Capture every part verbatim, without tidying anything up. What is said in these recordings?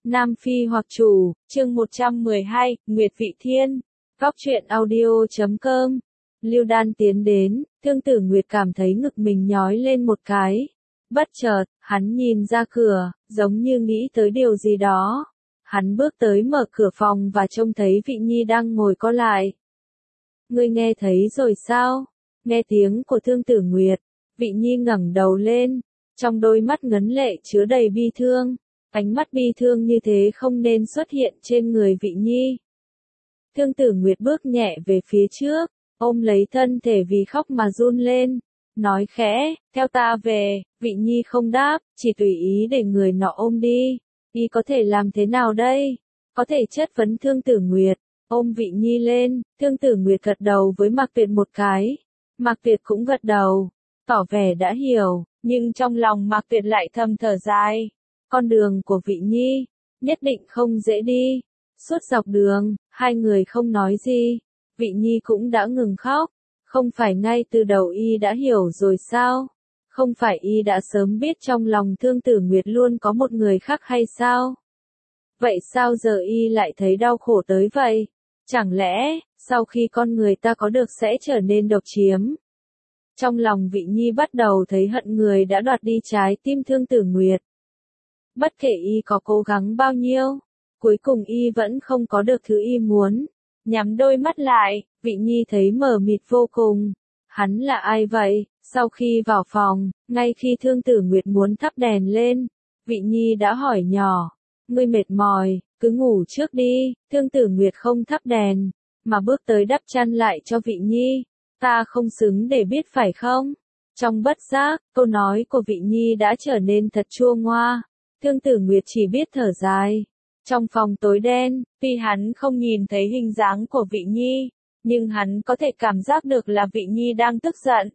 Nam Phi hoặc chủ, chương một trăm mười hai, Nguyệt Vị Thiên. Góc truyện audio chấm com. Lưu Đan tiến đến, Thương Tử Nguyệt cảm thấy ngực mình nhói lên một cái. Bất chợt, hắn nhìn ra cửa, giống như nghĩ tới điều gì đó. Hắn bước tới mở cửa phòng và trông thấy Vị Nhi đang ngồi co lại. Ngươi nghe thấy rồi sao? Nghe tiếng của Thương Tử Nguyệt, Vị Nhi ngẩng đầu lên, trong đôi mắt ngấn lệ chứa đầy bi thương. Ánh mắt bi thương như thế không nên xuất hiện trên người Vị Nhi. Thương Tử Nguyệt bước nhẹ về phía trước, ôm lấy thân thể vì khóc mà run lên, nói khẽ, theo ta về. Vị Nhi không đáp, chỉ tùy ý để người nọ ôm đi. Y có thể làm thế nào đây? Có thể chất vấn Thương Tử Nguyệt, ôm Vị Nhi lên. Thương Tử Nguyệt gật đầu với Mạc Tuyệt một cái. Mạc Tuyệt cũng gật đầu, tỏ vẻ đã hiểu, nhưng trong lòng Mạc Tuyệt lại thầm thở dài. Con đường của Vị Nhi, nhất định không dễ đi. Suốt dọc đường, hai người không nói gì. Vị Nhi cũng đã ngừng khóc. Không phải ngay từ đầu y đã hiểu rồi sao? Không phải y đã sớm biết trong lòng Thương Tử Nguyệt luôn có một người khác hay sao? Vậy sao giờ y lại thấy đau khổ tới vậy? Chẳng lẽ, sau khi con người ta có được sẽ trở nên độc chiếm? Trong lòng Vị Nhi bắt đầu thấy hận người đã đoạt đi trái tim Thương Tử Nguyệt. Bất kể y có cố gắng bao nhiêu, cuối cùng y vẫn không có được thứ y muốn. Nhắm đôi mắt lại, Vị Nhi thấy mờ mịt vô cùng. Hắn là ai vậy? Sau khi vào phòng, ngay khi Thương Tử Nguyệt muốn thắp đèn lên, Vị Nhi đã hỏi nhỏ, ngươi mệt mỏi, cứ ngủ trước đi. Thương Tử Nguyệt không thắp đèn, mà bước tới đắp chăn lại cho Vị Nhi. Ta không xứng để biết phải không? Trong bất giác, câu nói của Vị Nhi đã trở nên thật chua ngoa. Thương Tử Nguyệt chỉ biết thở dài. Trong phòng tối đen, tuy hắn không nhìn thấy hình dáng của Vị Nhi, nhưng hắn có thể cảm giác được là Vị Nhi đang tức giận.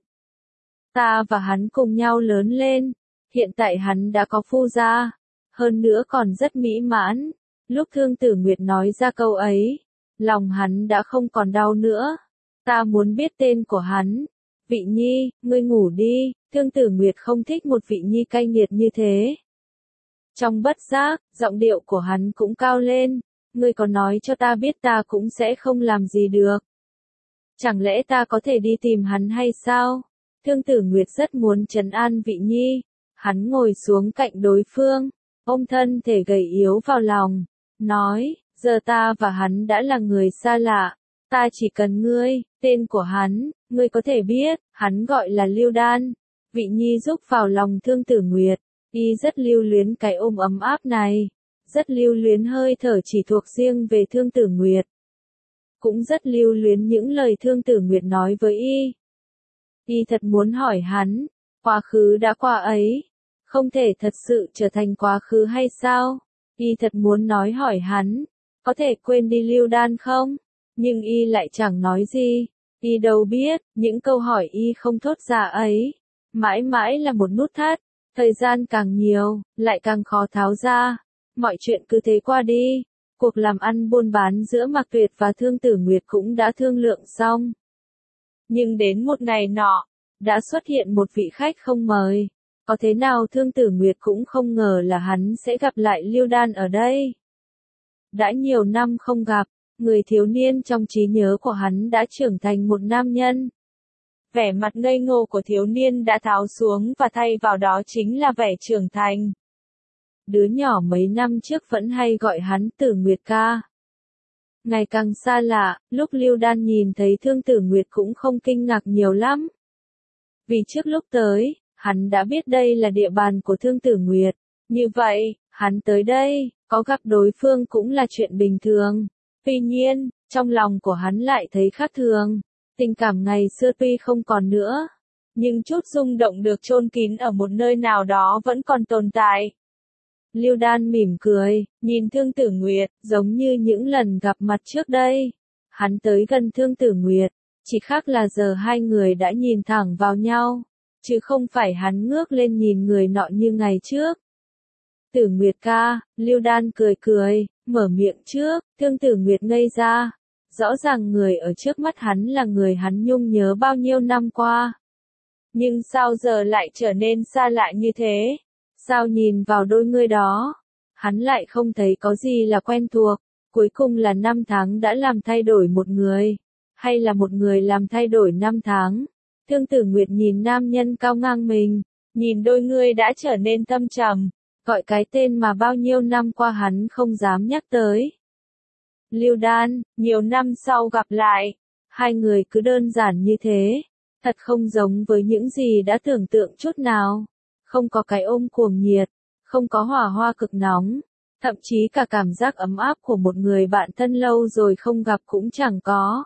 Ta và hắn cùng nhau lớn lên, hiện tại hắn đã có phu gia, hơn nữa còn rất mỹ mãn. Lúc Thương Tử Nguyệt nói ra câu ấy, lòng hắn đã không còn đau nữa. Ta muốn biết tên của hắn. Vị Nhi, ngươi ngủ đi. Thương Tử Nguyệt không thích một Vị Nhi cay nghiệt như thế. Trong bất giác, giọng điệu của hắn cũng cao lên. Ngươi có nói cho ta biết ta cũng sẽ không làm gì được. Chẳng lẽ ta có thể đi tìm hắn hay sao? Thương Tử Nguyệt rất muốn trấn an Vị Nhi. Hắn ngồi xuống cạnh đối phương, ôm thân thể gầy yếu vào lòng, nói, giờ ta và hắn đã là người xa lạ. Ta chỉ cần ngươi, tên của hắn, ngươi có thể biết, hắn gọi là Lưu Đan. Vị Nhi rúc vào lòng Thương Tử Nguyệt. Y rất lưu luyến cái ôm ấm áp này, rất lưu luyến hơi thở chỉ thuộc riêng về Thương Tử Nguyệt. Cũng rất lưu luyến những lời Thương Tử Nguyệt nói với Y. Y thật muốn hỏi hắn, quá khứ đã qua ấy, không thể thật sự trở thành quá khứ hay sao? Y thật muốn nói hỏi hắn, có thể quên đi Lưu Đan không? Nhưng Y lại chẳng nói gì. Y đâu biết, những câu hỏi Y không thốt ra ấy, mãi mãi là một nút thắt. Thời gian càng nhiều, lại càng khó tháo ra. Mọi chuyện cứ thế qua đi. Cuộc làm ăn buôn bán giữa Mạc Tuyệt và Thương Tử Nguyệt cũng đã thương lượng xong. Nhưng đến một ngày nọ, đã xuất hiện một vị khách không mời. Có thế nào Thương Tử Nguyệt cũng không ngờ là hắn sẽ gặp lại Lưu Đan ở đây. Đã nhiều năm không gặp, người thiếu niên trong trí nhớ của hắn đã trưởng thành một nam nhân. Vẻ mặt ngây ngô của thiếu niên đã tháo xuống và thay vào đó chính là vẻ trưởng thành. Đứa nhỏ mấy năm trước vẫn hay gọi hắn Tử Nguyệt ca. Ngày càng xa lạ, lúc Lưu Đan nhìn thấy Thương Tử Nguyệt cũng không kinh ngạc nhiều lắm. Vì trước lúc tới, hắn đã biết đây là địa bàn của Thương Tử Nguyệt. Như vậy, hắn tới đây, có gặp đối phương cũng là chuyện bình thường. Tuy nhiên, trong lòng của hắn lại thấy khác thường. Tình cảm ngày xưa tuy không còn nữa, nhưng chút rung động được chôn kín ở một nơi nào đó vẫn còn tồn tại. Lưu Đan mỉm cười, nhìn Thương Tử Nguyệt, giống như những lần gặp mặt trước đây. Hắn tới gần Thương Tử Nguyệt, chỉ khác là giờ hai người đã nhìn thẳng vào nhau, chứ không phải hắn ngước lên nhìn người nọ như ngày trước. Tử Nguyệt ca, Lưu Đan cười cười, mở miệng trước. Thương Tử Nguyệt ngây ra. Rõ ràng người ở trước mắt hắn là người hắn nhung nhớ bao nhiêu năm qua. Nhưng sao giờ lại trở nên xa lạ như thế? Sao nhìn vào đôi ngươi đó, hắn lại không thấy có gì là quen thuộc, cuối cùng là năm tháng đã làm thay đổi một người, hay là một người làm thay đổi năm tháng. Thương Tử Nguyệt nhìn nam nhân cao ngang mình, nhìn đôi người đã trở nên thâm trầm, gọi cái tên mà bao nhiêu năm qua hắn không dám nhắc tới. Lưu Đan, nhiều năm sau gặp lại, hai người cứ đơn giản như thế, thật không giống với những gì đã tưởng tượng chút nào, không có cái ôm cuồng nhiệt, không có hỏa hoa cực nóng, thậm chí cả cảm giác ấm áp của một người bạn thân lâu rồi không gặp cũng chẳng có.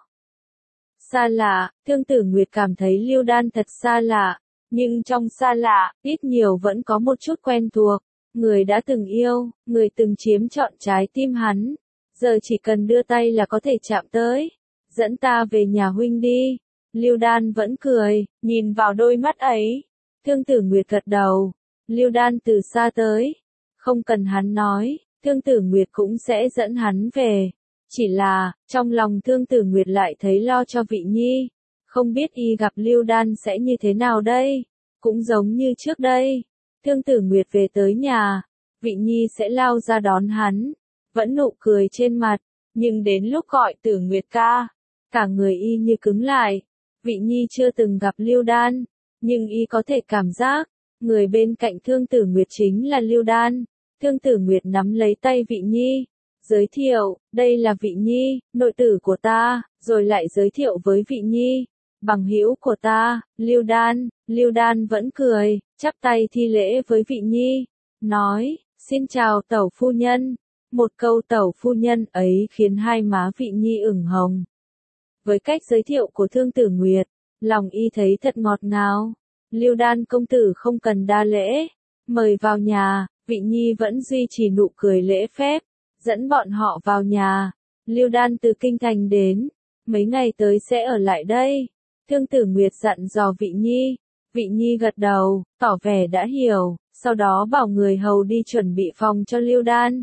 Xa lạ, Thương Tử Nguyệt cảm thấy Lưu Đan thật xa lạ, nhưng trong xa lạ, ít nhiều vẫn có một chút quen thuộc, người đã từng yêu, người từng chiếm trọn trái tim hắn, giờ chỉ cần đưa tay là có thể chạm tới. Dẫn ta về nhà huynh đi. Lưu Đan vẫn cười, nhìn vào đôi mắt ấy. Thương Tử Nguyệt gật đầu. Lưu Đan từ xa tới, không cần hắn nói, Thương Tử Nguyệt cũng sẽ dẫn hắn về. Chỉ là, trong lòng Thương Tử Nguyệt lại thấy lo cho Vị Nhi, không biết y gặp Lưu Đan sẽ như thế nào đây, cũng giống như trước đây. Thương Tử Nguyệt về tới nhà, Vị Nhi sẽ lao ra đón hắn, vẫn nụ cười trên mặt, nhưng đến lúc gọi Tử Nguyệt ca, cả người y như cứng lại. Vị Nhi chưa từng gặp Lưu Đan, nhưng y có thể cảm giác, người bên cạnh Thương Tử Nguyệt chính là Lưu Đan. Thương Tử Nguyệt nắm lấy tay Vị Nhi, giới thiệu, đây là Vị Nhi, nội tử của ta, rồi lại giới thiệu với Vị Nhi, bằng hữu của ta, Lưu Đan. Lưu Đan vẫn cười, chắp tay thi lễ với Vị Nhi, nói, xin chào tẩu phu nhân. Một câu tẩu phu nhân ấy khiến hai má Vị Nhi ửng hồng. Với cách giới thiệu của Thương Tử Nguyệt, lòng y thấy thật ngọt ngào. Lưu Đan công tử không cần đa lễ, mời vào nhà. Vị Nhi vẫn duy trì nụ cười lễ phép, dẫn bọn họ vào nhà. Lưu Đan từ kinh thành đến, mấy ngày tới sẽ ở lại đây. Thương Tử Nguyệt dặn dò Vị Nhi. Vị Nhi gật đầu, tỏ vẻ đã hiểu, sau đó bảo người hầu đi chuẩn bị phòng cho Lưu Đan.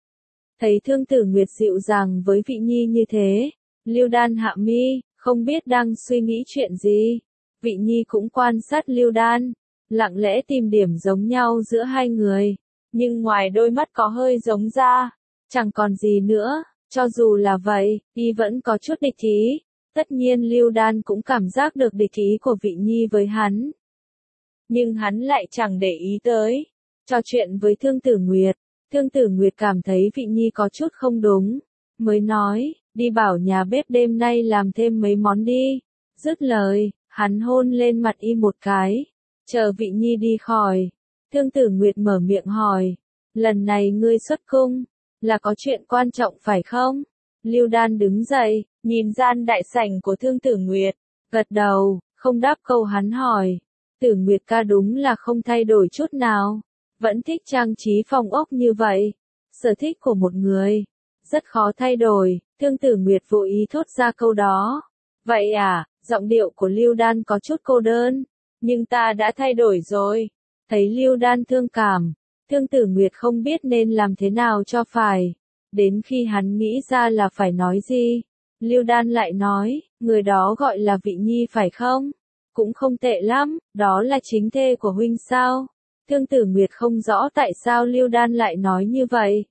Thấy Thương Tử Nguyệt dịu dàng với Vị Nhi như thế, Lưu Đan hạ mi, không biết đang suy nghĩ chuyện gì. Vị Nhi cũng quan sát Lưu Đan, lặng lẽ tìm điểm giống nhau giữa hai người, nhưng ngoài đôi mắt có hơi giống ra, chẳng còn gì nữa. Cho dù là vậy, y vẫn có chút địch ý. Tất nhiên Lưu Đan cũng cảm giác được địch ý của Vị Nhi với hắn, nhưng hắn lại chẳng để ý tới. Trò chuyện với Thương Tử Nguyệt, Thương Tử Nguyệt cảm thấy Vị Nhi có chút không đúng, mới nói, đi bảo nhà bếp đêm nay làm thêm mấy món đi. Dứt lời, hắn hôn lên mặt y một cái, chờ Vị Nhi đi khỏi. Thương Tử Nguyệt mở miệng hỏi, lần này ngươi xuất cung, là có chuyện quan trọng phải không? Lưu Đan đứng dậy, nhìn gian đại sảnh của Thương Tử Nguyệt, gật đầu, không đáp câu hắn hỏi. Tử Nguyệt ca đúng là không thay đổi chút nào, vẫn thích trang trí phòng ốc như vậy. Sở thích của một người, rất khó thay đổi. Thương Tử Nguyệt vô ý thốt ra câu đó. Vậy à, giọng điệu của Lưu Đan có chút cô đơn, nhưng ta đã thay đổi rồi. Thấy Lưu Đan thương cảm, Thương Tử Nguyệt không biết nên làm thế nào cho phải. Đến khi hắn nghĩ ra là phải nói gì, Lưu Đan lại nói, người đó gọi là Vị Nhi phải không? Cũng không tệ lắm, đó là chính thê của huynh sao? Thương Tử Nguyệt không rõ tại sao Lưu Đan lại nói như vậy,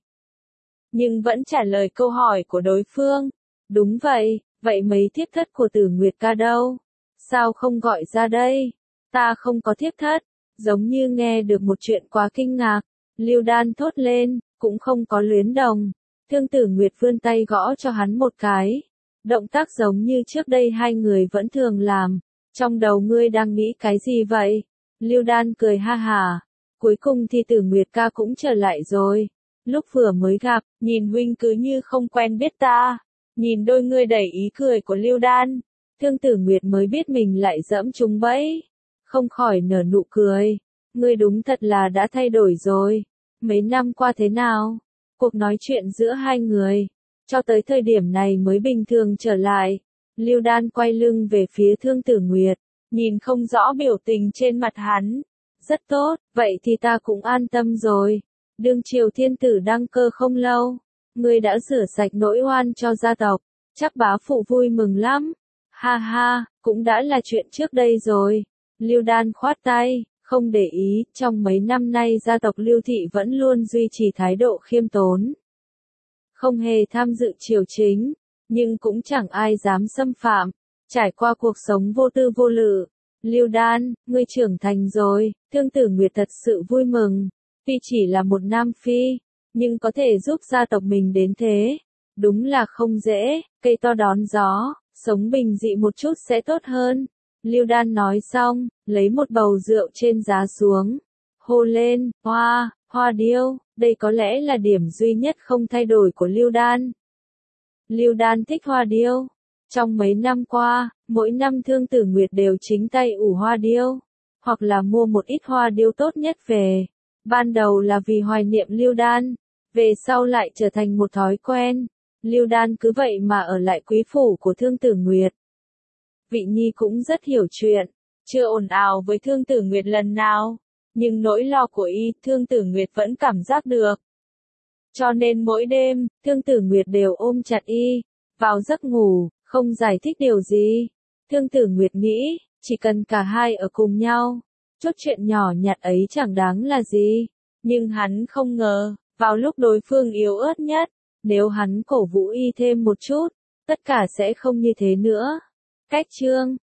nhưng vẫn trả lời câu hỏi của đối phương. Đúng vậy, vậy mấy thiếp thất của Tử Nguyệt ca đâu? Sao không gọi ra đây? Ta không có thiếp thất. Giống như nghe được một chuyện quá kinh ngạc, Lưu Đan thốt lên, cũng không có luyến đồng. Thương Tử Nguyệt vươn tay gõ cho hắn một cái. Động tác giống như trước đây hai người vẫn thường làm. Trong đầu ngươi đang nghĩ cái gì vậy? Lưu Đan cười ha hả. Cuối cùng thì Tử Nguyệt ca cũng trở lại rồi. Lúc vừa mới gặp, nhìn huynh cứ như không quen biết ta. Nhìn đôi ngươi đầy ý cười của Lưu Đan, Thương Tử Nguyệt mới biết mình lại dẫm trúng bẫy. Không khỏi nở nụ cười. Ngươi đúng thật là đã thay đổi rồi. Mấy năm qua thế nào? Cuộc nói chuyện giữa hai người, cho tới thời điểm này mới bình thường trở lại. Lưu Đan quay lưng về phía Thương Tử Nguyệt, nhìn không rõ biểu tình trên mặt hắn. Rất tốt, vậy thì ta cũng an tâm rồi. Đương triều thiên tử đăng cơ không lâu, ngươi đã rửa sạch nỗi oan cho gia tộc, chắc bá phụ vui mừng lắm. Ha ha, cũng đã là chuyện trước đây rồi. Lưu Đan khoát tay, không để ý, trong mấy năm nay gia tộc Lưu Thị vẫn luôn duy trì thái độ khiêm tốn. Không hề tham dự triều chính, nhưng cũng chẳng ai dám xâm phạm, trải qua cuộc sống vô tư vô lự. Lưu Đan, ngươi trưởng thành rồi, Thương Tử Nguyệt thật sự vui mừng, tuy chỉ là một nam phi, nhưng có thể giúp gia tộc mình đến thế, đúng là không dễ, cây to đón gió, sống bình dị một chút sẽ tốt hơn. Lưu Đan nói xong, lấy một bầu rượu trên giá xuống, hô lên, hoa, hoa điêu, đây có lẽ là điểm duy nhất không thay đổi của Lưu Đan. Lưu Đan thích hoa điêu. Trong mấy năm qua, mỗi năm Thương Tử Nguyệt đều chính tay ủ hoa điêu, hoặc là mua một ít hoa điêu tốt nhất về. Ban đầu là vì hoài niệm Lưu Đan, về sau lại trở thành một thói quen. Lưu Đan cứ vậy mà ở lại quý phủ của Thương Tử Nguyệt. Vị Nhi cũng rất hiểu chuyện, chưa ồn ào với Thương Tử Nguyệt lần nào, nhưng nỗi lo của y, Thương Tử Nguyệt vẫn cảm giác được. Cho nên mỗi đêm, Thương Tử Nguyệt đều ôm chặt y, vào giấc ngủ, không giải thích điều gì. Thương Tử Nguyệt nghĩ, chỉ cần cả hai ở cùng nhau, chút chuyện nhỏ nhặt ấy chẳng đáng là gì. Nhưng hắn không ngờ, vào lúc đối phương yếu ớt nhất, nếu hắn cổ vũ y thêm một chút, tất cả sẽ không như thế nữa. Cách chương